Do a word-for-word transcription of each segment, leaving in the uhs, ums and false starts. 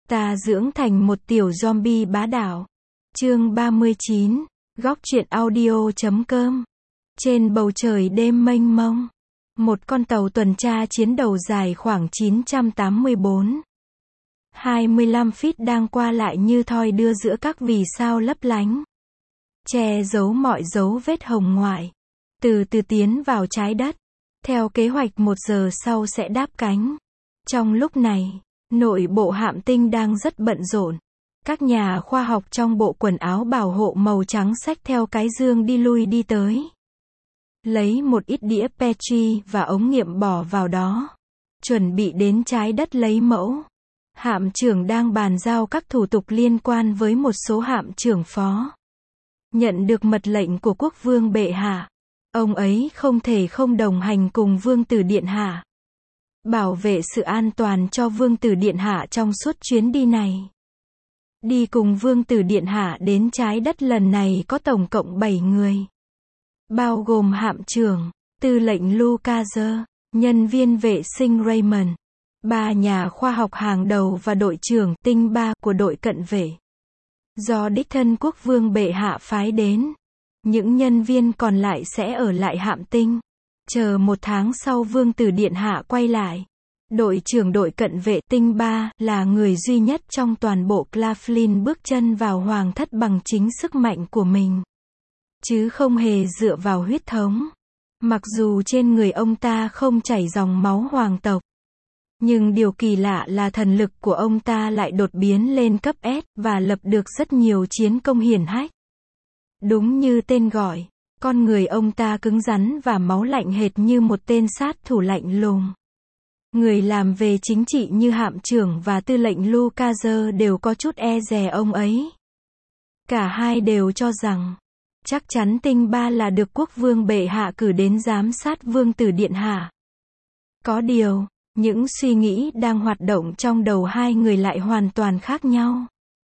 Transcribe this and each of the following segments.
Ta dưỡng thành một tiểu zombie bá đạo. Chương ba mươi chín, góc truyện audio chấm com. Trên bầu trời đêm mênh mông, một con tàu tuần tra chiến đầu dài khoảng chín trăm tám mươi bốn, hai mươi lăm feet đang qua lại như thoi đưa giữa các vì sao lấp lánh, che giấu mọi dấu vết hồng ngoại, từ từ tiến vào trái đất. Theo kế hoạch một giờ sau sẽ đáp cánh. Trong lúc này, nội bộ hạm tinh đang rất bận rộn. Các nhà khoa học trong bộ quần áo bảo hộ màu trắng xách theo cái dương đi lui đi tới. Lấy một ít đĩa Petri và ống nghiệm bỏ vào đó. Chuẩn bị đến trái đất lấy mẫu. Hạm trưởng đang bàn giao các thủ tục liên quan với một số hạm trưởng phó. Nhận được mật lệnh của quốc vương bệ hạ. Ông ấy không thể không đồng hành cùng vương tử điện hạ. Bảo vệ sự an toàn cho vương tử điện hạ trong suốt chuyến đi này. Đi cùng vương tử điện hạ đến trái đất lần này có tổng cộng bảy người. Bao gồm hạm trưởng, tư lệnh Lucas, nhân viên vệ sinh Raymond, ba nhà khoa học hàng đầu và đội trưởng tinh ba của đội cận vệ. Do đích thân quốc vương bệ hạ phái đến. Những nhân viên còn lại sẽ ở lại hạm tinh. Chờ một tháng sau vương tử điện hạ quay lại. Đội trưởng đội cận vệ tinh ba là người duy nhất trong toàn bộ Claflin bước chân vào hoàng thất bằng chính sức mạnh của mình. Chứ không hề dựa vào huyết thống. Mặc dù trên người ông ta không chảy dòng máu hoàng tộc. Nhưng điều kỳ lạ là thần lực của ông ta lại đột biến lên cấp S và lập được rất nhiều chiến công hiển hách. Đúng như tên gọi, con người ông ta cứng rắn và máu lạnh hệt như một tên sát thủ lạnh lùng. Người làm về chính trị như hạm trưởng và tư lệnh Lucas đều có chút e dè ông ấy. Cả hai đều cho rằng, chắc chắn tinh ba là được quốc vương bệ hạ cử đến giám sát vương tử điện hạ. Có điều, những suy nghĩ đang hoạt động trong đầu hai người lại hoàn toàn khác nhau.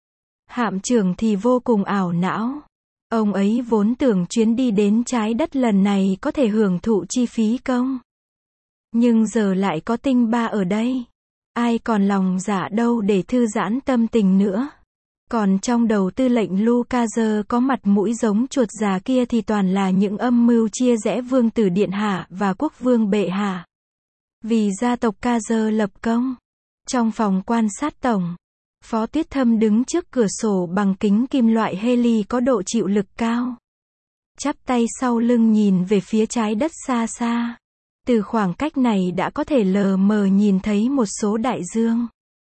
Hạm trưởng thì vô cùng ảo não. Ông ấy vốn tưởng chuyến đi đến trái đất lần này có thể hưởng thụ chi phí công. Nhưng giờ lại có tinh ba ở đây. Ai còn lòng dạ đâu để thư giãn tâm tình nữa. Còn trong đầu tư lệnh Lucas có mặt mũi giống chuột già kia thì toàn là những âm mưu chia rẽ vương tử điện hạ và quốc vương bệ hạ. Vì gia tộc Kazer lập công. Trong phòng quan sát tổng, Phó Tuyết Thâm đứng trước cửa sổ bằng kính kim loại heli có độ chịu lực cao. Chắp tay sau lưng nhìn về phía trái đất xa xa. Từ khoảng cách này đã có thể lờ mờ nhìn thấy một số đại dương,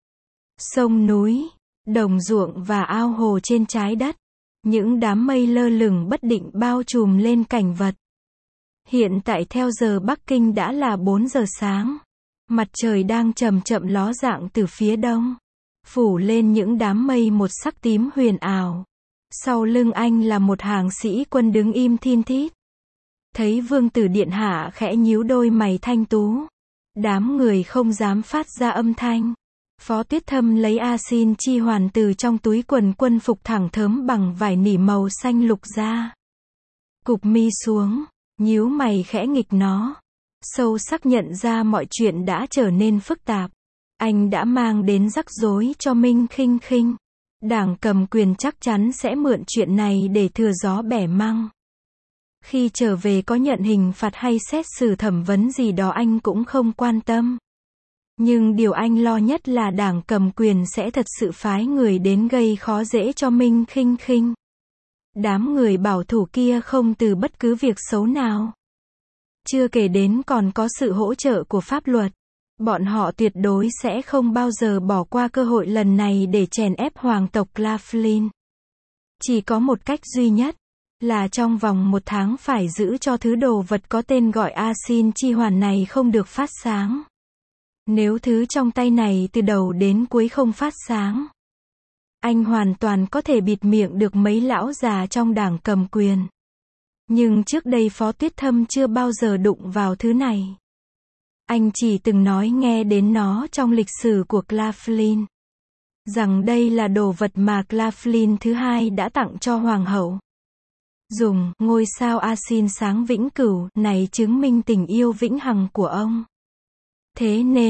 sông núi, đồng ruộng và ao hồ trên trái đất. Những đám mây lơ lửng bất định bao trùm lên cảnh vật. Hiện tại theo giờ Bắc Kinh đã là bốn giờ sáng. Mặt trời đang chậm chậm ló dạng từ phía đông. Phủ lên những đám mây một sắc tím huyền ảo. Sau lưng anh là một hàng sĩ quân đứng im thin thít. Thấy vương tử điện hạ khẽ nhíu đôi mày thanh tú. Đám người không dám phát ra âm thanh. Phó Tuyết Thâm lấy A-xin chi hoàn từ trong túi quần quân phục thẳng thớm bằng vải nỉ màu xanh lục ra. Cụp mi xuống, nhíu mày khẽ nghịch nó. Sâu sắc nhận ra mọi chuyện đã trở nên phức tạp. Anh đã mang đến rắc rối cho Minh Khinh Khinh. Đảng cầm quyền chắc chắn sẽ mượn chuyện này để thừa gió bẻ măng. Khi trở về có nhận hình phạt hay xét xử thẩm vấn gì đó anh cũng không quan tâm. Nhưng điều anh lo nhất là đảng cầm quyền sẽ thật sự phái người đến gây khó dễ cho Minh Khinh Khinh. Đám người bảo thủ kia không từ bất cứ việc xấu nào. Chưa kể đến còn có sự hỗ trợ của pháp luật. Bọn họ tuyệt đối sẽ không bao giờ bỏ qua cơ hội lần này để chèn ép hoàng tộc Claflin. Chỉ có một cách duy nhất, là trong vòng một tháng phải giữ cho thứ đồ vật có tên gọi A-xin chi hoàn này không được phát sáng. Nếu thứ trong tay này từ đầu đến cuối không phát sáng, anh hoàn toàn có thể bịt miệng được mấy lão già trong đảng cầm quyền. Nhưng trước đây Phó Tuyết Thâm chưa bao giờ đụng vào thứ này. Anh chỉ từng nói nghe đến nó trong lịch sử của Claflin. Rằng đây là đồ vật mà Claflin thứ hai đã tặng cho hoàng hậu. Dùng ngôi sao A-xin sáng vĩnh cửu này chứng minh tình yêu vĩnh hằng của ông. Thế nên,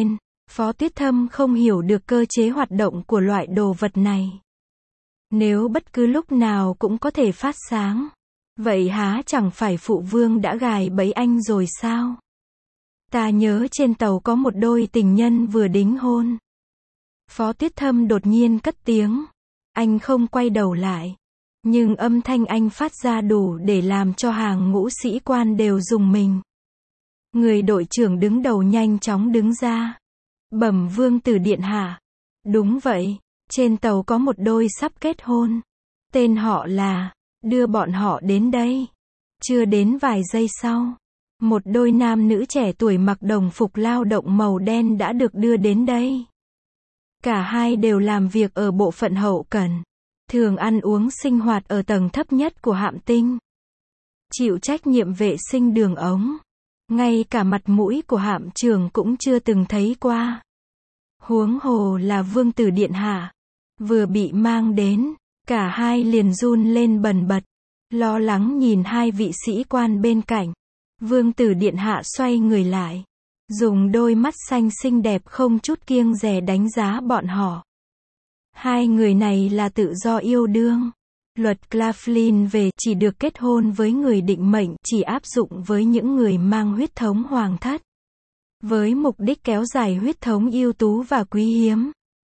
Phó Tuyết Thâm không hiểu được cơ chế hoạt động của loại đồ vật này. Nếu bất cứ lúc nào cũng có thể phát sáng, vậy há chẳng phải phụ vương đã gài bẫy anh rồi sao? Ta nhớ trên tàu có một đôi tình nhân vừa đính hôn. Phó Tuyết Thâm đột nhiên cất tiếng. Anh không quay đầu lại. Nhưng âm thanh anh phát ra đủ để làm cho hàng ngũ sĩ quan đều rùng mình. Người đội trưởng đứng đầu nhanh chóng đứng ra. Bẩm vương tử điện hạ. Đúng vậy, trên tàu có một đôi sắp kết hôn. Tên họ là, đưa bọn họ đến đây. Chưa đến vài giây sau, một đôi nam nữ trẻ tuổi mặc đồng phục lao động màu đen đã được đưa đến đây. Cả hai đều làm việc ở bộ phận hậu cần, thường ăn uống sinh hoạt ở tầng thấp nhất của hạm tinh. Chịu trách nhiệm vệ sinh đường ống. Ngay cả mặt mũi của hạm trưởng cũng chưa từng thấy qua. Huống hồ là vương tử điện hạ. Vừa bị mang đến, cả hai liền run lên bần bật, lo lắng nhìn hai vị sĩ quan bên cạnh. Vương tử điện hạ xoay người lại, dùng đôi mắt xanh xinh đẹp không chút kiêng dè đánh giá bọn họ. Hai người này là tự do yêu đương. Luật Claflin về chỉ được kết hôn với người định mệnh chỉ áp dụng với những người mang huyết thống hoàng thất, với mục đích kéo dài huyết thống ưu tú và quý hiếm.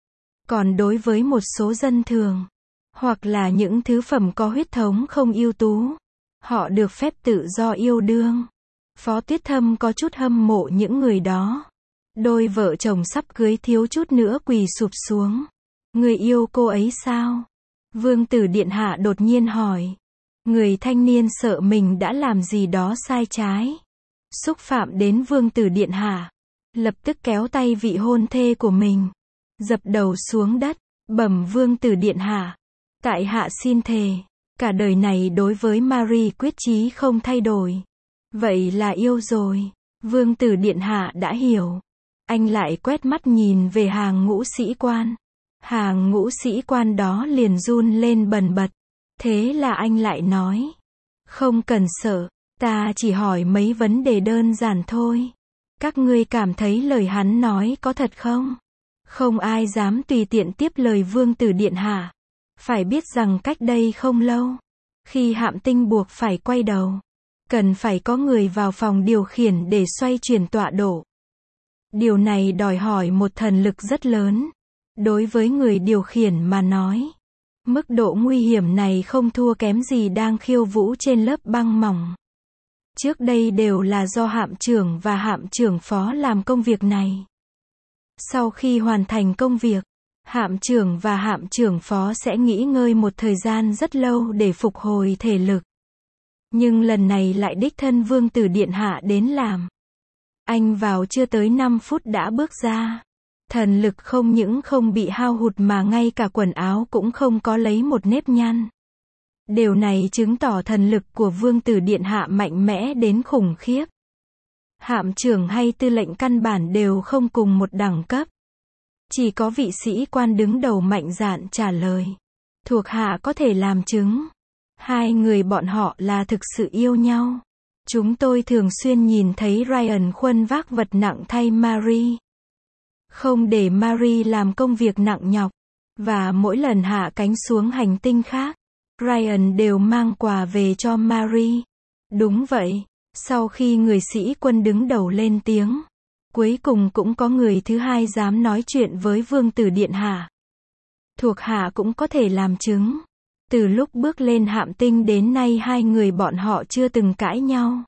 Còn đối với một số dân thường, hoặc là những thứ phẩm có huyết thống không ưu tú, họ được phép tự do yêu đương. Phó Tuyết Thâm có chút hâm mộ những người đó. Đôi vợ chồng sắp cưới thiếu chút nữa quỳ sụp xuống. Người yêu cô ấy sao? Vương tử điện hạ đột nhiên hỏi. Người thanh niên sợ mình đã làm gì đó sai trái, xúc phạm đến vương tử điện hạ, lập tức kéo tay vị hôn thê của mình, dập đầu xuống đất, bẩm vương tử điện hạ. Tại hạ xin thề, cả đời này đối với Marie quyết chí không thay đổi. Vậy là yêu rồi. Vương tử điện hạ đã hiểu. Anh lại quét mắt nhìn về hàng ngũ sĩ quan. Hàng ngũ sĩ quan đó liền run lên bần bật. Thế là anh lại nói. Không cần sợ, ta chỉ hỏi mấy vấn đề đơn giản thôi. Các ngươi cảm thấy lời hắn nói có thật không? Không ai dám tùy tiện tiếp lời vương tử điện hạ. Phải biết rằng cách đây không lâu, khi hạm tinh buộc phải quay đầu, cần phải có người vào phòng điều khiển để xoay chuyển tọa độ. Điều này đòi hỏi một thần lực rất lớn. Đối với người điều khiển mà nói, mức độ nguy hiểm này không thua kém gì đang khiêu vũ trên lớp băng mỏng. Trước đây đều là do hạm trưởng và hạm trưởng phó làm công việc này. Sau khi hoàn thành công việc, hạm trưởng và hạm trưởng phó sẽ nghỉ ngơi một thời gian rất lâu để phục hồi thể lực. Nhưng lần này lại đích thân vương tử điện hạ đến làm. Anh vào chưa tới năm phút đã bước ra. Thần lực không những không bị hao hụt mà ngay cả quần áo cũng không có lấy một nếp nhăn. Điều này chứng tỏ thần lực của vương tử điện hạ mạnh mẽ đến khủng khiếp. Hạm trưởng hay tư lệnh căn bản đều không cùng một đẳng cấp. Chỉ có vị sĩ quan đứng đầu mạnh dạn trả lời. Thuộc hạ có thể làm chứng. Hai người bọn họ là thực sự yêu nhau. Chúng tôi thường xuyên nhìn thấy Ryan khuân vác vật nặng thay Marie. Không để Marie làm công việc nặng nhọc. Và mỗi lần hạ cánh xuống hành tinh khác, Ryan đều mang quà về cho Marie. Đúng vậy, sau khi người sĩ quân đứng đầu lên tiếng, cuối cùng cũng có người thứ hai dám nói chuyện với vương tử điện hạ. Thuộc hạ cũng có thể làm chứng. Từ lúc bước lên hạm tinh đến nay hai người bọn họ chưa từng cãi nhau.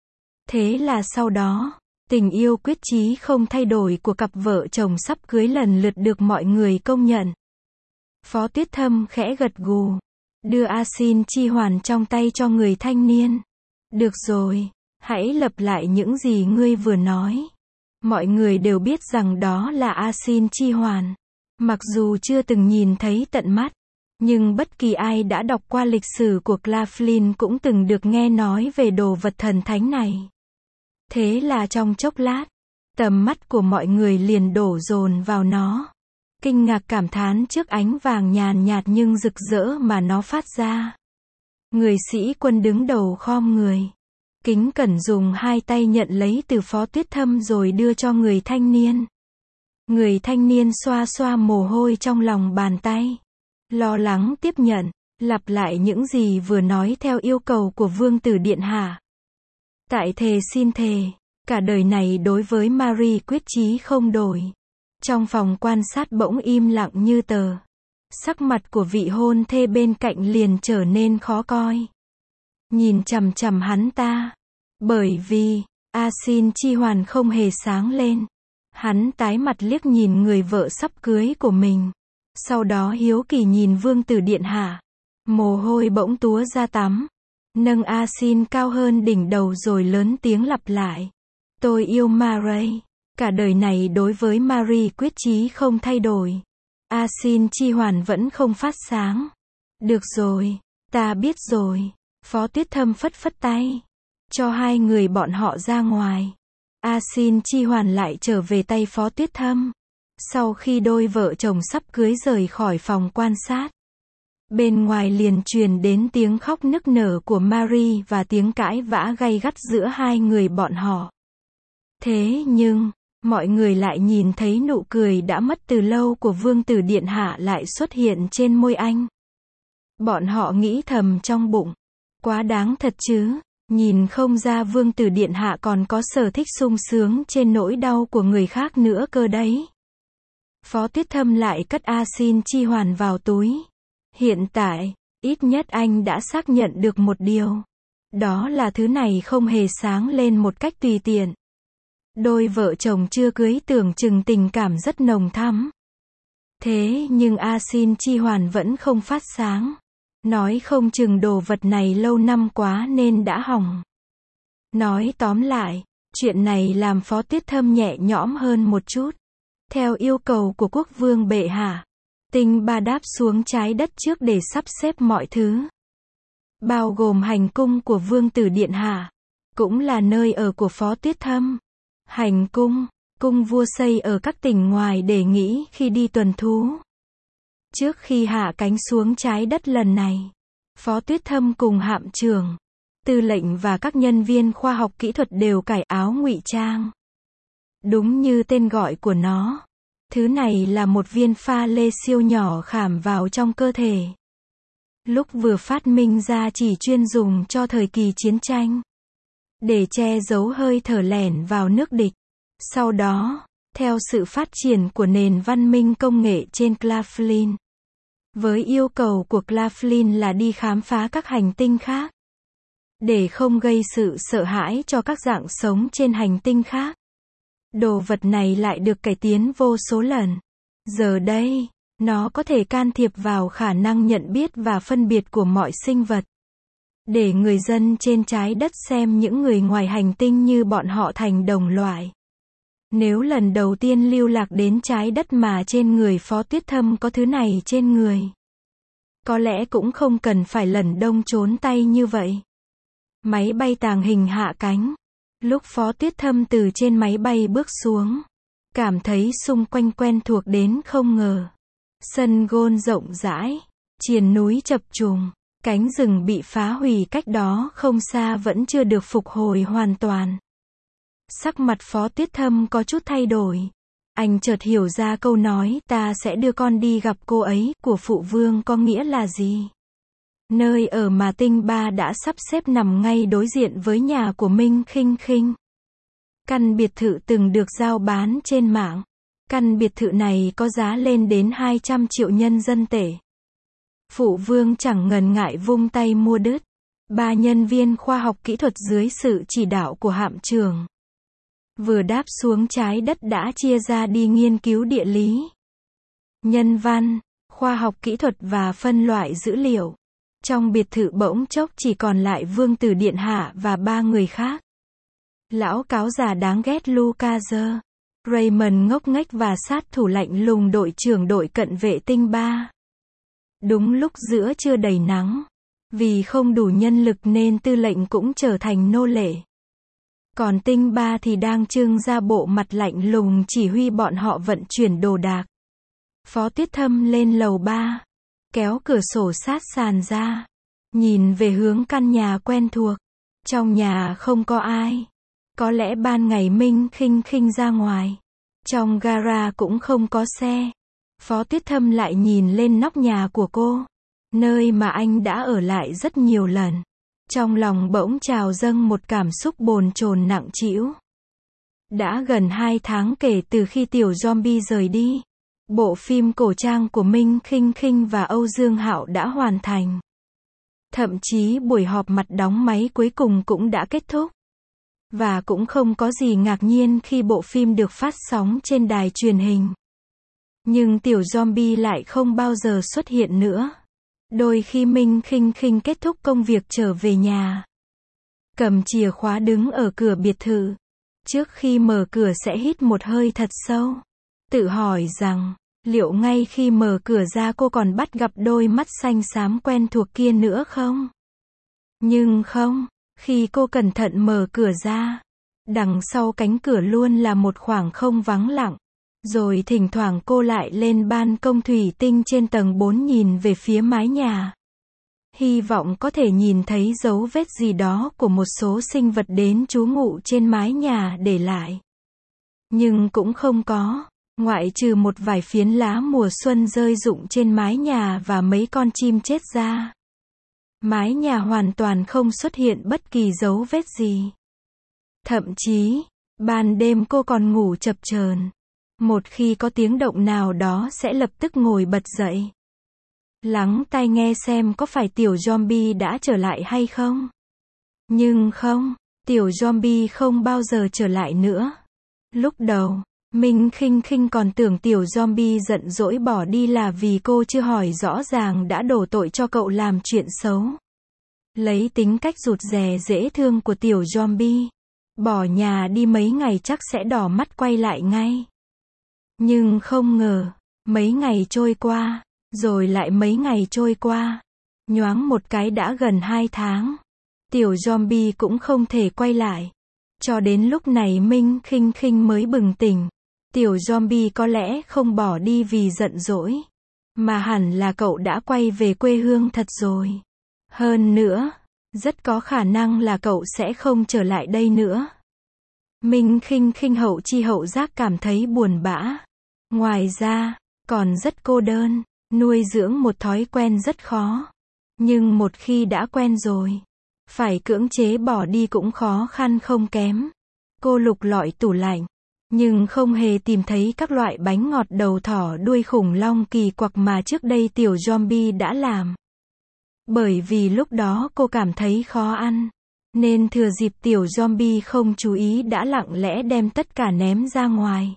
Thế là sau đó, tình yêu quyết chí không thay đổi của cặp vợ chồng sắp cưới lần lượt được mọi người công nhận. Phó Tuyết Thâm khẽ gật gù, đưa A Xin chi hoàn trong tay cho người thanh niên. Được rồi, hãy lặp lại những gì ngươi vừa nói. Mọi người đều biết rằng đó là A Xin chi hoàn. Mặc dù chưa từng nhìn thấy tận mắt, nhưng bất kỳ ai đã đọc qua lịch sử của Claflin cũng từng được nghe nói về đồ vật thần thánh này. Thế là trong chốc lát, tầm mắt của mọi người liền đổ dồn vào nó. Kinh ngạc cảm thán trước ánh vàng nhàn nhạt nhưng rực rỡ mà nó phát ra. Người sĩ quân đứng đầu khom người, kính cẩn dùng hai tay nhận lấy từ Phó Tuyết Thâm rồi đưa cho người thanh niên. Người thanh niên xoa xoa mồ hôi trong lòng bàn tay. Lo lắng tiếp nhận, lặp lại những gì vừa nói theo yêu cầu của Vương tử điện hạ. Tại thề xin thề, cả đời này đối với Marie quyết chí không đổi. Trong phòng quan sát bỗng im lặng như tờ. Sắc mặt của vị hôn thê bên cạnh liền trở nên khó coi. Nhìn chằm chằm hắn ta. Bởi vì, A Xin Chi Hoàn không hề sáng lên. Hắn tái mặt liếc nhìn người vợ sắp cưới của mình. Sau đó hiếu kỳ nhìn Vương tử điện hạ. Mồ hôi bỗng túa ra tắm. Nâng A Xin cao hơn đỉnh đầu rồi lớn tiếng lặp lại. Tôi yêu Marie. Cả đời này đối với Marie quyết chí không thay đổi. A Xin Chi Hoàn vẫn không phát sáng. Được rồi, ta biết rồi. Phó Tuyết Thâm phất phất tay. Cho hai người bọn họ ra ngoài. A Xin Chi Hoàn lại trở về tay Phó Tuyết Thâm. Sau khi đôi vợ chồng sắp cưới rời khỏi phòng quan sát. Bên ngoài liền truyền đến tiếng khóc nức nở của Marie và tiếng cãi vã gay gắt giữa hai người bọn họ. Thế nhưng, mọi người lại nhìn thấy nụ cười đã mất từ lâu của Vương tử điện hạ lại xuất hiện trên môi anh. Bọn họ nghĩ thầm trong bụng. Quá đáng thật chứ, nhìn không ra Vương tử điện hạ còn có sở thích sung sướng trên nỗi đau của người khác nữa cơ đấy. Phó Tuyết Thâm lại cất A Xin Chi Hoàn vào túi. Hiện tại, ít nhất anh đã xác nhận được một điều. Đó là thứ này không hề sáng lên một cách tùy tiện. Đôi vợ chồng chưa cưới tưởng chừng tình cảm rất nồng thắm. Thế nhưng A Xin Chi Hoàn vẫn không phát sáng. Nói không chừng đồ vật này lâu năm quá nên đã hỏng. Nói tóm lại, chuyện này làm Phó Tuyết Thâm nhẹ nhõm hơn một chút. Theo yêu cầu của quốc vương bệ hạ, Tinh Ba đáp xuống trái đất trước để sắp xếp mọi thứ. Bao gồm hành cung của Vương tử điện hạ, cũng là nơi ở của Phó Tuyết Thâm. Hành cung, cung vua xây ở các tỉnh ngoài để nghỉ khi đi tuần thú. Trước khi hạ cánh xuống trái đất lần này, Phó Tuyết Thâm cùng hạm trưởng, tư lệnh và các nhân viên khoa học kỹ thuật đều cải áo ngụy trang. Đúng như tên gọi của nó, thứ này là một viên pha lê siêu nhỏ khảm vào trong cơ thể. Lúc vừa phát minh ra chỉ chuyên dùng cho thời kỳ chiến tranh, để che giấu hơi thở lẻn vào nước địch. Sau đó, theo sự phát triển của nền văn minh công nghệ trên Claflin, với yêu cầu của Claflin là đi khám phá các hành tinh khác, để không gây sự sợ hãi cho các dạng sống trên hành tinh khác. Đồ vật này lại được cải tiến vô số lần. Giờ đây, nó có thể can thiệp vào khả năng nhận biết và phân biệt của mọi sinh vật. Để người dân trên trái đất xem những người ngoài hành tinh như bọn họ thành đồng loại. Nếu lần đầu tiên lưu lạc đến trái đất mà trên người Phó Tuyết Thâm có thứ này trên người, có lẽ cũng không cần phải lẩn đông trốn tay như vậy. Máy bay tàng hình hạ cánh. Lúc Phó Tuyết Thâm từ trên máy bay bước xuống, cảm thấy xung quanh quen thuộc đến không ngờ. Sân gôn rộng rãi, triền núi chập trùng, cánh rừng bị phá hủy cách đó không xa vẫn chưa được phục hồi hoàn toàn. Sắc mặt Phó Tuyết Thâm có chút thay đổi. Anh chợt hiểu ra câu nói ta sẽ đưa con đi gặp cô ấy của phụ vương có nghĩa là gì. Nơi ở mà Tinh Ba đã sắp xếp nằm ngay đối diện với nhà của Minh Khinh Khinh. Căn biệt thự từng được giao bán trên mạng. Căn biệt thự này có giá lên đến hai trăm triệu nhân dân tệ. Phụ vương chẳng ngần ngại vung tay mua đứt. Ba nhân viên khoa học kỹ thuật dưới sự chỉ đạo của hạm trưởng, vừa đáp xuống trái đất đã chia ra đi nghiên cứu địa lý, nhân văn, khoa học kỹ thuật và phân loại dữ liệu. Trong biệt thự bỗng chốc chỉ còn lại Vương tử điện hạ và ba người khác. Lão cáo già đáng ghét Lucas, Raymond ngốc nghếch và sát thủ lạnh lùng đội trưởng đội cận vệ Tinh Ba. Đúng lúc giữa trưa đầy nắng, vì không đủ nhân lực nên tư lệnh cũng trở thành nô lệ. Còn Tinh Ba thì đang trưng ra bộ mặt lạnh lùng chỉ huy bọn họ vận chuyển đồ đạc. Phó Tuyết Thâm lên lầu ba, kéo cửa sổ sát sàn ra, nhìn về hướng căn nhà quen thuộc. Trong nhà không có ai. Có lẽ ban ngày Minh Khinh Khinh ra ngoài Trong gara cũng không có xe. Phó Tuyết Thâm lại nhìn lên nóc nhà của cô, nơi mà anh đã ở lại rất nhiều lần. Trong lòng bỗng trào dâng một cảm xúc bồn chồn nặng trĩu. Đã gần hai tháng kể từ khi tiểu zombie rời đi. Bộ phim cổ trang của Minh Khinh Khinh và Âu Dương Hạo đã hoàn thành. Thậm chí buổi họp mặt đóng máy cuối cùng cũng đã kết thúc. Và cũng không có gì ngạc nhiên khi bộ phim được phát sóng trên đài truyền hình. Nhưng tiểu zombie lại không bao giờ xuất hiện nữa. Đôi khi Minh Khinh Khinh kết thúc công việc trở về nhà, cầm chìa khóa đứng ở cửa biệt thự. Trước khi mở cửa sẽ hít một hơi thật sâu. Tự hỏi rằng, liệu ngay khi mở cửa ra cô còn bắt gặp đôi mắt xanh xám quen thuộc kia nữa không? Nhưng không, khi cô cẩn thận mở cửa ra, đằng sau cánh cửa luôn là một khoảng không vắng lặng. Rồi thỉnh thoảng cô lại lên ban công thủy tinh trên tầng bốn nhìn về phía mái nhà. Hy vọng có thể nhìn thấy dấu vết gì đó của một số sinh vật đến trú ngụ trên mái nhà để lại. Nhưng cũng không có, ngoại trừ một vài phiến lá mùa xuân rơi rụng trên mái nhà và mấy con chim chết ra. Mái nhà hoàn toàn không xuất hiện bất kỳ dấu vết gì. Thậm chí, ban đêm cô còn ngủ chập chờn. Một khi có tiếng động nào đó sẽ lập tức ngồi bật dậy, lắng tai nghe xem có phải tiểu zombie đã trở lại hay không. Nhưng không, tiểu zombie không bao giờ trở lại nữa. Lúc đầu, Minh Khinh Khinh còn tưởng tiểu zombie giận dỗi bỏ đi là vì cô chưa hỏi rõ ràng đã đổ tội cho cậu làm chuyện xấu. Lấy tính cách rụt rè dễ thương của tiểu zombie, bỏ nhà đi mấy ngày chắc sẽ đỏ mắt quay lại ngay. Nhưng không ngờ, mấy ngày trôi qua, rồi lại mấy ngày trôi qua. Nhoáng một cái đã gần hai tháng. Tiểu zombie cũng không thể quay lại. Cho đến lúc này Minh Khinh Khinh mới bừng tỉnh. Tiểu zombie có lẽ không bỏ đi vì giận dỗi, mà hẳn là cậu đã quay về quê hương thật rồi. Hơn nữa, rất có khả năng là cậu sẽ không trở lại đây nữa. Minh Khinh Khinh hậu chi hậu giác cảm thấy buồn bã. Ngoài ra, còn rất cô đơn, nuôi dưỡng một thói quen rất khó. Nhưng một khi đã quen rồi, phải cưỡng chế bỏ đi cũng khó khăn không kém. Cô lục lọi tủ lạnh, nhưng không hề tìm thấy các loại bánh ngọt đầu thỏ đuôi khủng long kỳ quặc mà trước đây tiểu zombie đã làm. Bởi vì lúc đó cô cảm thấy khó ăn, nên thừa dịp tiểu zombie không chú ý đã lặng lẽ đem tất cả ném ra ngoài.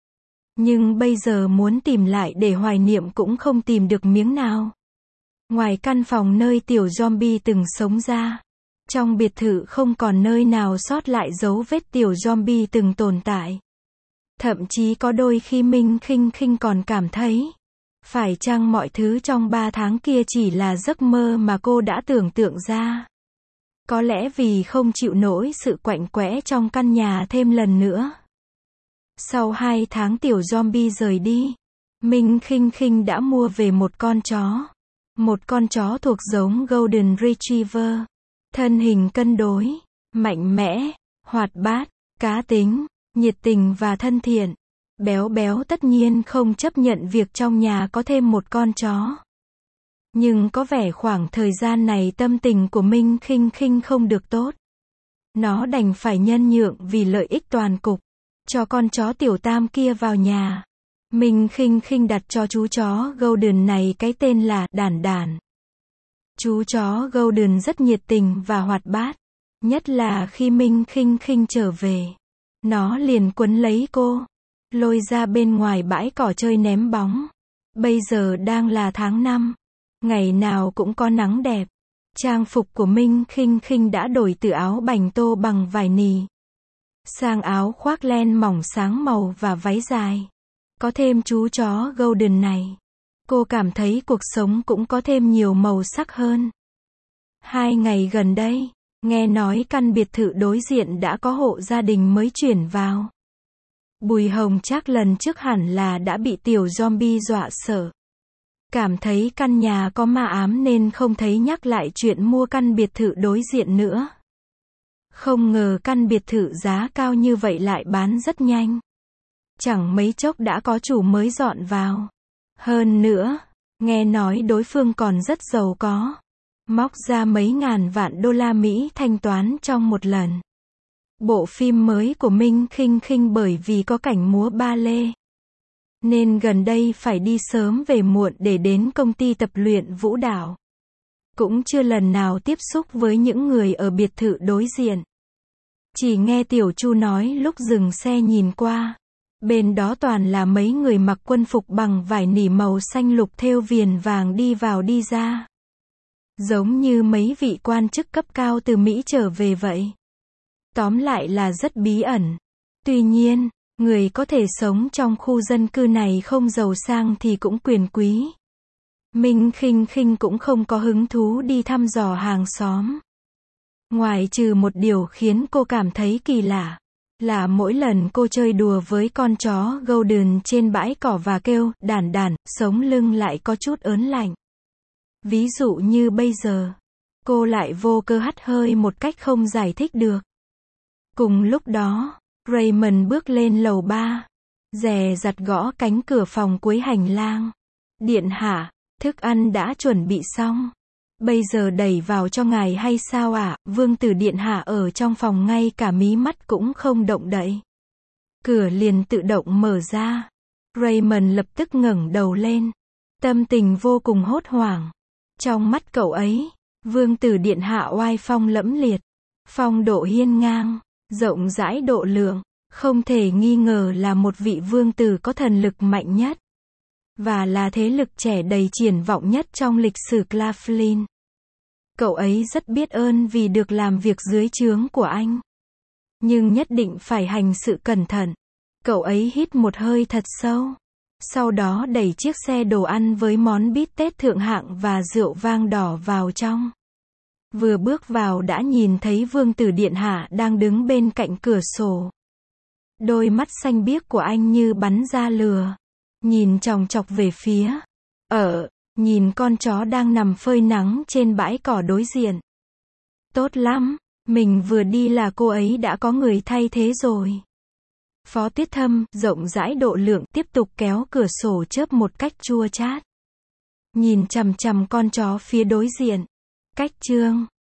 Nhưng bây giờ muốn tìm lại để hoài niệm cũng không tìm được miếng nào. Ngoài căn phòng nơi tiểu zombie từng sống ra, trong biệt thự không còn nơi nào sót lại dấu vết tiểu zombie từng tồn tại. Thậm chí có đôi khi Minh Khinh Khinh còn cảm thấy, phải chăng mọi thứ trong ba tháng kia chỉ là giấc mơ mà cô đã tưởng tượng ra. Có lẽ vì không chịu nổi sự quạnh quẽ trong căn nhà thêm lần nữa. Sau hai tháng tiểu zombie rời đi, Minh Khinh Khinh đã mua về một con chó. Một con chó thuộc giống Golden Retriever. Thân hình cân đối, mạnh mẽ, hoạt bát, cá tính, nhiệt tình và thân thiện. Béo béo tất nhiên không chấp nhận việc trong nhà có thêm một con chó. Nhưng có vẻ khoảng thời gian này tâm tình của Minh Khinh Khinh không được tốt. Nó đành phải nhân nhượng vì lợi ích toàn cục, cho con chó tiểu tam kia vào nhà. Minh Khinh Khinh đặt cho chú chó Golden này cái tên là Đản Đản. Chú chó Golden rất nhiệt tình và hoạt bát, nhất là khi Minh Khinh Khinh trở về, nó liền quấn lấy cô, lôi ra bên ngoài bãi cỏ chơi ném bóng. Bây giờ đang là tháng năm, ngày nào cũng có nắng đẹp. Trang phục của Minh Khinh Khinh đã đổi từ áo bành tô bằng vải nì sang áo khoác len mỏng sáng màu và váy dài. Có thêm chú chó Golden này, cô cảm thấy cuộc sống cũng có thêm nhiều màu sắc hơn. Hai ngày gần đây, nghe nói căn biệt thự đối diện đã có hộ gia đình mới chuyển vào. Bùi Hồng Trác lần trước hẳn là đã bị tiểu zombie dọa sợ. Cảm thấy căn nhà có ma ám nên không thấy nhắc lại chuyện mua căn biệt thự đối diện nữa. Không ngờ căn biệt thự giá cao như vậy lại bán rất nhanh. Chẳng mấy chốc đã có chủ mới dọn vào. Hơn nữa, nghe nói đối phương còn rất giàu có. Móc ra mấy ngàn vạn đô la Mỹ thanh toán trong một lần. Bộ phim mới của Minh Khinh Khinh bởi vì có cảnh múa ba lê, nên gần đây phải đi sớm về muộn để đến công ty tập luyện vũ đạo. Cũng chưa lần nào tiếp xúc với những người ở biệt thự đối diện. Chỉ nghe Tiểu Chu nói lúc dừng xe nhìn qua, bên đó toàn là mấy người mặc quân phục bằng vải nỉ màu xanh lục thêu viền vàng đi vào đi ra. Giống như mấy vị quan chức cấp cao từ Mỹ trở về vậy. Tóm lại là rất bí ẩn. Tuy nhiên, người có thể sống trong khu dân cư này không giàu sang thì cũng quyền quý. Minh Khinh Khinh cũng không có hứng thú đi thăm dò hàng xóm. Ngoài trừ một điều khiến cô cảm thấy kỳ lạ, là mỗi lần cô chơi đùa với con chó Golden trên bãi cỏ và kêu đàn đàn, sống lưng lại có chút ớn lạnh. Ví dụ như bây giờ, cô lại vô cơ hắt hơi một cách không giải thích được. Cùng lúc đó, Raymond bước lên lầu ba, dè dặt gõ cánh cửa phòng cuối hành lang. Điện hạ, thức ăn đã chuẩn bị xong. Bây giờ đẩy vào cho ngài hay sao ạ? À? Vương tử điện hạ ở trong phòng ngay cả mí mắt cũng không động đậy. Cửa liền tự động mở ra. Raymond lập tức ngẩng đầu lên. Tâm tình vô cùng hốt hoảng. Trong mắt cậu ấy, vương tử điện hạ oai phong lẫm liệt. Phong độ hiên ngang, rộng rãi độ lượng. Không thể nghi ngờ là một vị vương tử có thần lực mạnh nhất. Và là thế lực trẻ đầy triển vọng nhất trong lịch sử Claflin. Cậu ấy rất biết ơn vì được làm việc dưới trướng của anh. Nhưng nhất định phải hành sự cẩn thận. Cậu ấy hít một hơi thật sâu. Sau đó đẩy chiếc xe đồ ăn với món bít tết thượng hạng và rượu vang đỏ vào trong. Vừa bước vào đã nhìn thấy vương tử điện hạ đang đứng bên cạnh cửa sổ. Đôi mắt xanh biếc của anh như bắn ra lửa. Nhìn chòng chọc về phía. Ở, nhìn con chó đang nằm phơi nắng trên bãi cỏ đối diện. Tốt lắm, mình vừa đi là cô ấy đã có người thay thế rồi. Phó Tuyết Thâm, rộng rãi độ lượng, tiếp tục kéo cửa sổ chớp một cách chua chát. Nhìn chằm chằm con chó phía đối diện. Cách chương